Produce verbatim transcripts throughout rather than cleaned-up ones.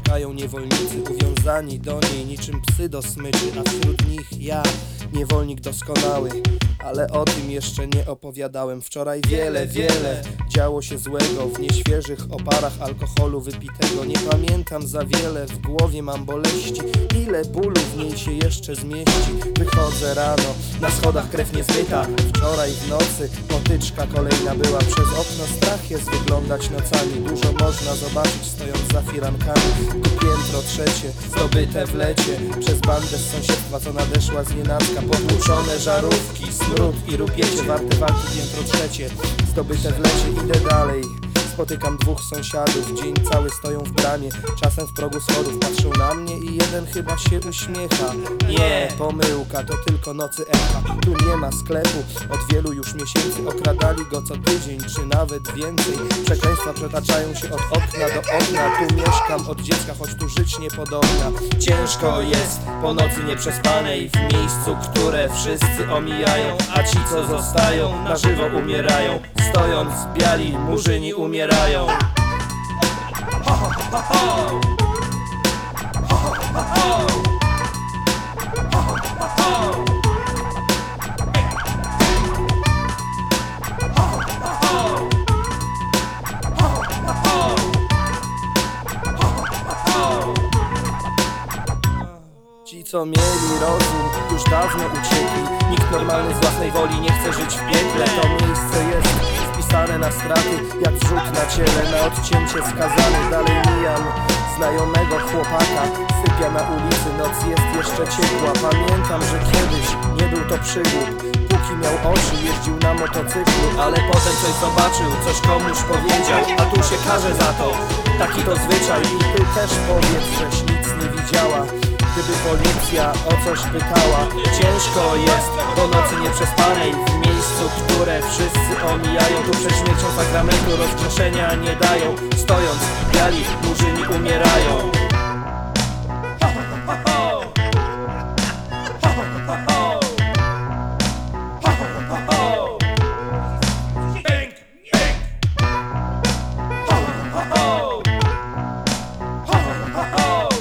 mieszkają niewolnicy, uwiązani do niej niczym psy do smyczy, a wśród nich ja, niewolnik doskonały. Ale o tym jeszcze nie opowiadałem. Wczoraj wiele, wiele działo się złego w nieświeżych oparach alkoholu wypitego. Nie pamiętam za wiele, w głowie mam boleści. Ile bólu w niej się jeszcze zmieści. Wychodzę rano, na schodach krew niezmyta. Wczoraj w nocy potyczka kolejna była. Przez okno strach jest wyglądać nocami. Dużo można zobaczyć stojąc za firankami. Tu piętro trzecie, zdobyte w lecie przez bandę z sąsiedztwa, co nadeszła z nienacka. Potłuczone żarówki, smród i rupiecie, warte walki piętro trzecie, zdobyte w lecie. Idę dalej, spotykam dwóch sąsiadów, dzień cały stoją w bramie. Czasem w progu schodów patrzą na mnie i jeden chyba się uśmiecha. Nie, pomyłka, to tylko nocy echa. Tu nie ma sklepu, od wielu już miesięcy. Okradali go co tydzień, czy nawet więcej. Przekleństwa przetaczają się od okna do okna. Tu mieszkam od dziecka, choć tu żyć niepodobna. Ciężko jest po nocy nieprzespanej, w miejscu, które wszyscy omijają. A ci, co zostają, na żywo umierają. Stojąc biali, murzyni umierają. Ho, ho, ho, ho. Ho, ho, ho, ho. Ho, ho, ho, ho. Ho, ho, ho, ho. Ho, ho, ho. Ho, ho, ho. Ci, co mieli rozum, już dawno uciekli. Nikt normalny z własnej woli nie chce żyć w piekle. To miejsce jest spisane na straty, jak wrzód na ciele, na odcięcie skazany. Dalej mijam znajomego chłopaka, sypia na ulicy, noc jest jeszcze ciepła. Pamiętam, że kiedyś nie był to przygód. Póki miał oczy, jeździł na motocyklu, ale potem coś zobaczył, coś komuś powiedział, a tu się karze za to. Taki to zwyczaj. I ty też powiedz, żeś nic nie widziała, gdyby policja o coś pytała. Ciężko jest po nocy nieprzespanej, w miejscu, które wszyscy omijają. Tu przed śmiercią sakramentu rozgrzeszenia nie dają. Stojąc biali, murzyni umierają. Ho, ho, ho, ho. Ho, ho, ho, ho. Ho, ho, ho, ho. Bang, bang. Ho, ho, ho. Ho, ho, ho.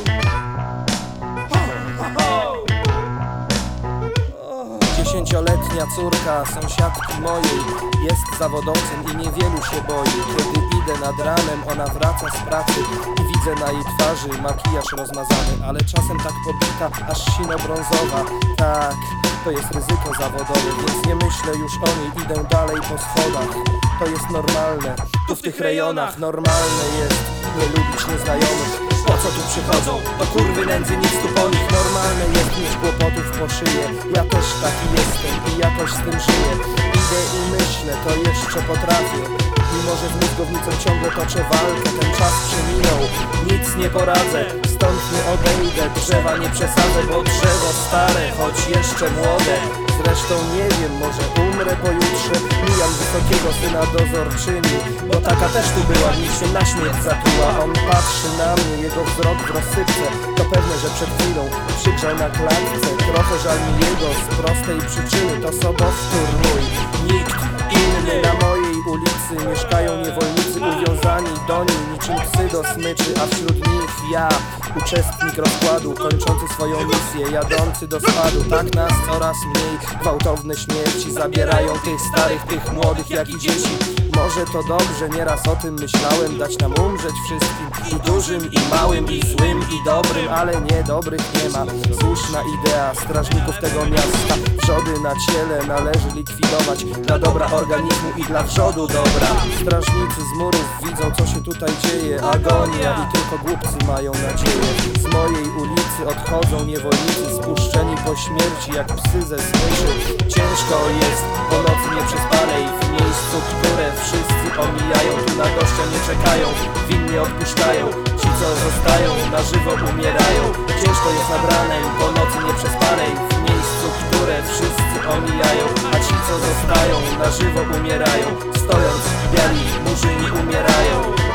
Dziesięcioletnia córka sąsiadki mojej jest zawodowcem i niewielu się boi. Kiedy idę nad ranem, ona wraca z pracy i widzę na jej twarzy makijaż rozmazany, ale czasem tak pobita, aż sino-brązowa. Tak, to jest ryzyko zawodowe, więc nie myślę już o niej, idę dalej po schodach. To jest normalne, tu w tych rejonach normalne jest nie lubić nieznajomych. Po co tu przychodzą? To kurwy nędzy, nic tu po nich. Normalne jest mieć kłopotów po szyję. Ja też taki jestem i jakoś z tym żyję. Idę i myślę, to jeszcze potrafię. Mimo że z mózgownicą ciągle toczę walkę, ten czas przeminął, nic nie poradzę. Stąd nie odejdę, drzewa nie przesadzę, bo drzewo stare, choć jeszcze młode. Zresztą nie wiem, może umrę pojutrze. Mijam wysokiego syna dozorczyni, bo taka też tu była, niech się na śmierć zatruła. On patrzy na mnie, jego wzrok w rozsypce. To pewne, że przed chwilą krzyczał na klatce. Trochę żal mi jego z prostej przyczyny, to sobowtór mój, nikt inny. Na mojej ulicy mieszkają niewolnicy, uwiązani do niej niczym psy do smyczy, a wśród nich ja, uczestnik rozkładu, kończący swoją misję, jadący do spadu. Tak nas coraz mniej, gwałtowne śmierci zabierają tych starych, tych młodych, jak i dzieci. Może to dobrze, nieraz o tym myślałem, dać nam umrzeć wszystkim, i dużym, i małym, i złym, i dobrym, ale nie, dobrych nie ma. Słuszna idea strażników tego miasta. Wrzody na ciele należy likwidować, dla dobra organizmu i dla wrzodu dobra. Strażnicy z murów widzą, co się tutaj dzieje, agonia i tylko głupcy mają nadzieję. Z mojej ulicy odchodzą niewolnicy, spuszczeni po śmierci jak psy ze smyczy. Ciężko jest po nocy nieprzespanej, w miejscu, które wszyscy omijają. Tu na gościa nie czekają, winnie odpuszczają. Ci, co zostają, na żywo umierają. Ciężko jest nad ranem, po nocy nieprzespanej, w miejscu, które wszyscy omijają. A ci, co zostają, na żywo umierają. Stojąc biali, murzyni umierają.